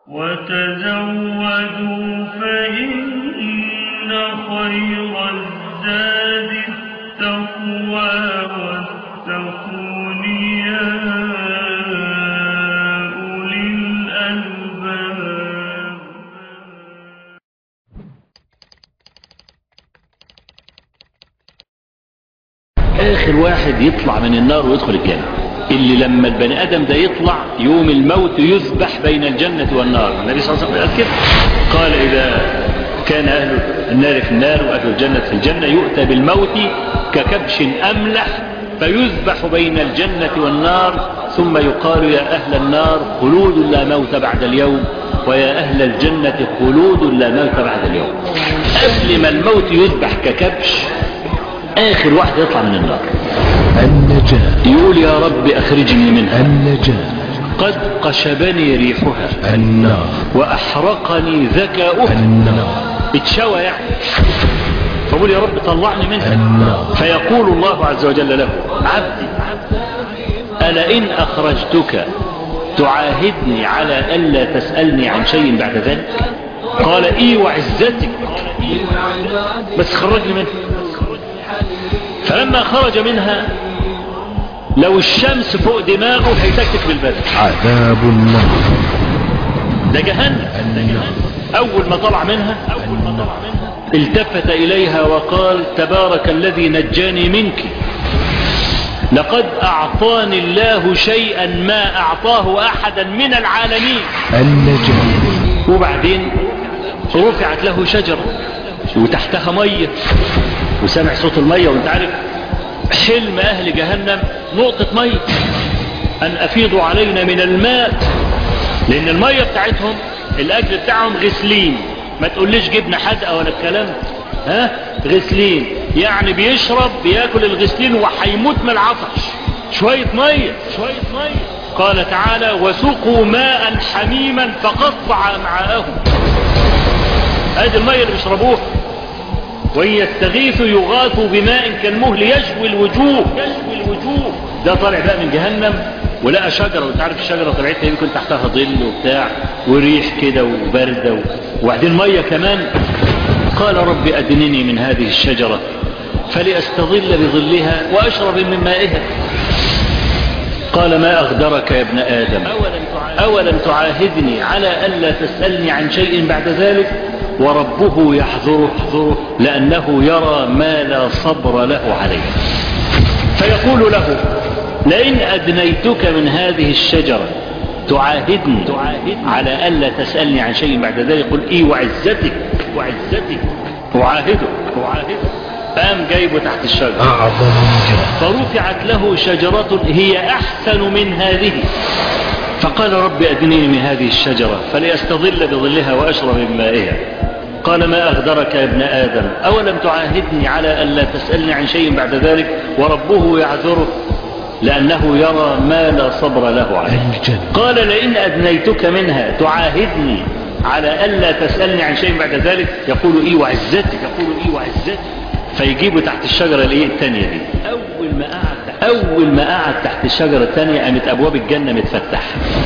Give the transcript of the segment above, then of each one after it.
وتزودوا فإن خير الزاد التقوى واتقون يا أولي الألباب. آخر واحد يطلع من النار ويدخل الجنة، اللي لما البني آدم ده يطلع يوم الموت يذبح بين الجنة والنار. النبي صلى الله عليه وسلم قال كده، قال إذا كان أهل النار في النار وأهل الجنة في الجنة يؤتى بالموت ككبش أملح فيذبح بين الجنة والنار، ثم يقال يا أهل النار خلود لا موت بعد اليوم، ويا أهل الجنة خلود لا موت بعد اليوم. قبل ما الموت يذبح ككبش آخر واحد يطلع من النار النجاة، يقول يا رب أخرجني منها، النجاة، قد قشبني ريحها النار، وأحرقني ذكاؤها، النار، اتشوى يعني، فقول يا رب طلعني منها. النار. فيقول الله عز وجل له عبدي ألا إن أخرجتك تعاهدني على ألا تسألني عن شيء بعد ذلك؟ قال إي وعزتك، بس خرجني منها. فلما خرج منها لو الشمس فوق دماغه هيتكتك بالبرد. عذاب النار، ده جهنم. أول ما طلع منها التفت إليها وقال تبارك الذي نجاني منك، لقد أعطاني الله شيئا ما أعطاه أحدا من العالمين. النجاة. وبعدين رفعت له شجرة وتحتها مية، وسمع صوت المية. وانت عارف حلم أهل جهنم نقطة مية، أن أفيضوا علينا من الماء، لأن المية بتاعتهم الأكل بتاعهم غسلين، ما تقوليش جبنة حدقة ولا الكلام، غسلين يعني بيشرب بياكل الغسلين وحيموت من العطش. شوية مية شوية مية. قال تعالى وسقوا ماء حميما فقطع أمعاءهم. هذه المية اللي بيشربوها. وإن يستغيثوا يغاثوا بماء كالمهل يشوي الوجوه. ده طالع بقى من جهنم ولقى شجرة، وانت عارف الشجرة طلعتها يمكن تحتها ظل وبتاع وريح كده وبردة وبعدين مية كمان. قال رب أدنني من هذه الشجرة فلأستظل بظلها وأشرب من مائها. قال ما أغدرك يا ابن آدم أولم تعاهدني على ألا تسألني عن شيء بعد ذلك؟ وربه يحذره لأنه يرى ما لا صبر له عليه. فيقول له لئن أدنيتك من هذه الشجرة تعاهدني على ألا تسألني عن شيء بعد ذلك؟ قل إي وعزتك أعاهدك. قام جايبه تحت الشجرة أعظم فرفعت له شجرة هي أحسن من هذه، فقال رب أدنيني من هذه الشجرة فليستظل بظلها وأشرب من مائها. قال ما أغدرك يا ابن آدم أولم تعاهدني على ألا تسألني عن شيء بعد ذلك؟ وربه يعذره لأنه يرى ما لا صبر له عليه. قال لئن أدنيتك منها تعاهدني على ألا تسألني عن شيء بعد ذلك؟ يقول إي وعزتك. فيجيبه تحت الشجرة الثانية دي. أول ما قعد تحت الشجرة الثانية قامت أبواب الجنة متفتحة.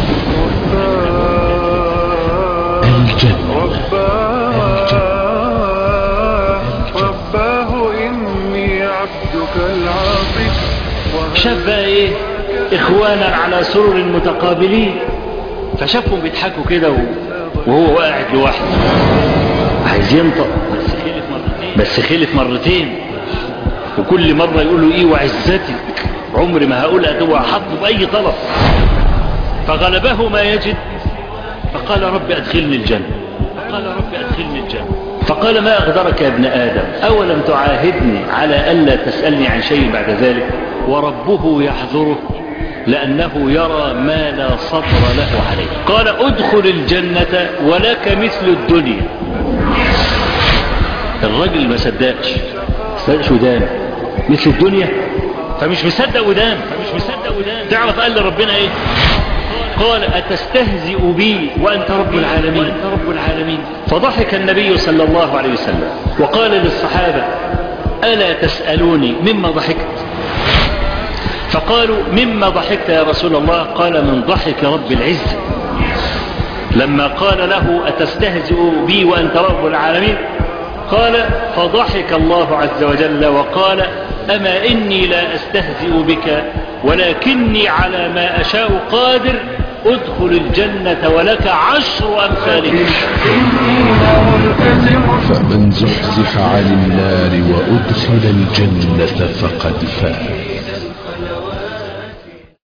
رباه إني عبدك العاصي. شاف بقى ايه اخوانا على سرر متقابلين، فشافهم بيضحكوا كده وهو قاعد لوحده عايز ينطق بس خلف مرتين، وكل مرة يقولوا ايه وعزتك، عمري ما هقول ادوى حطه بأي طلب. فغلبه ما يجد فقال رب أدخلني الجنة. فقال ما أغدرك يا ابن آدم أولم تعاهدني على ألا تسألني عن شيء بعد ذلك؟ وربه يحذره لأنه يرى ما لا صبر له عليه. قال ادخل الجنة ولك مثل الدنيا. الرجل ما صدقش ودان مثل الدنيا، فمش مصدق ودان. تعرف قال لربنا ايه؟ قال أتستهزئ بي وأنت رب العالمين. فضحك النبي صلى الله عليه وسلم وقال للصحابة ألا تسألوني مما ضحكت؟ فقالوا مما ضحكت يا رسول الله؟ قال من ضحك رب العزة. لما قال له أتستهزئ بي وأنت رب العالمين؟ قال فضحك الله عز وجل وقال أما إني لا أستهزئ بك ولكني على ما أشاء قادر، ادخل الجنة ولك 10 أمثالها. فمن زحزح عن النار وأدخل الجنة فقد فاز.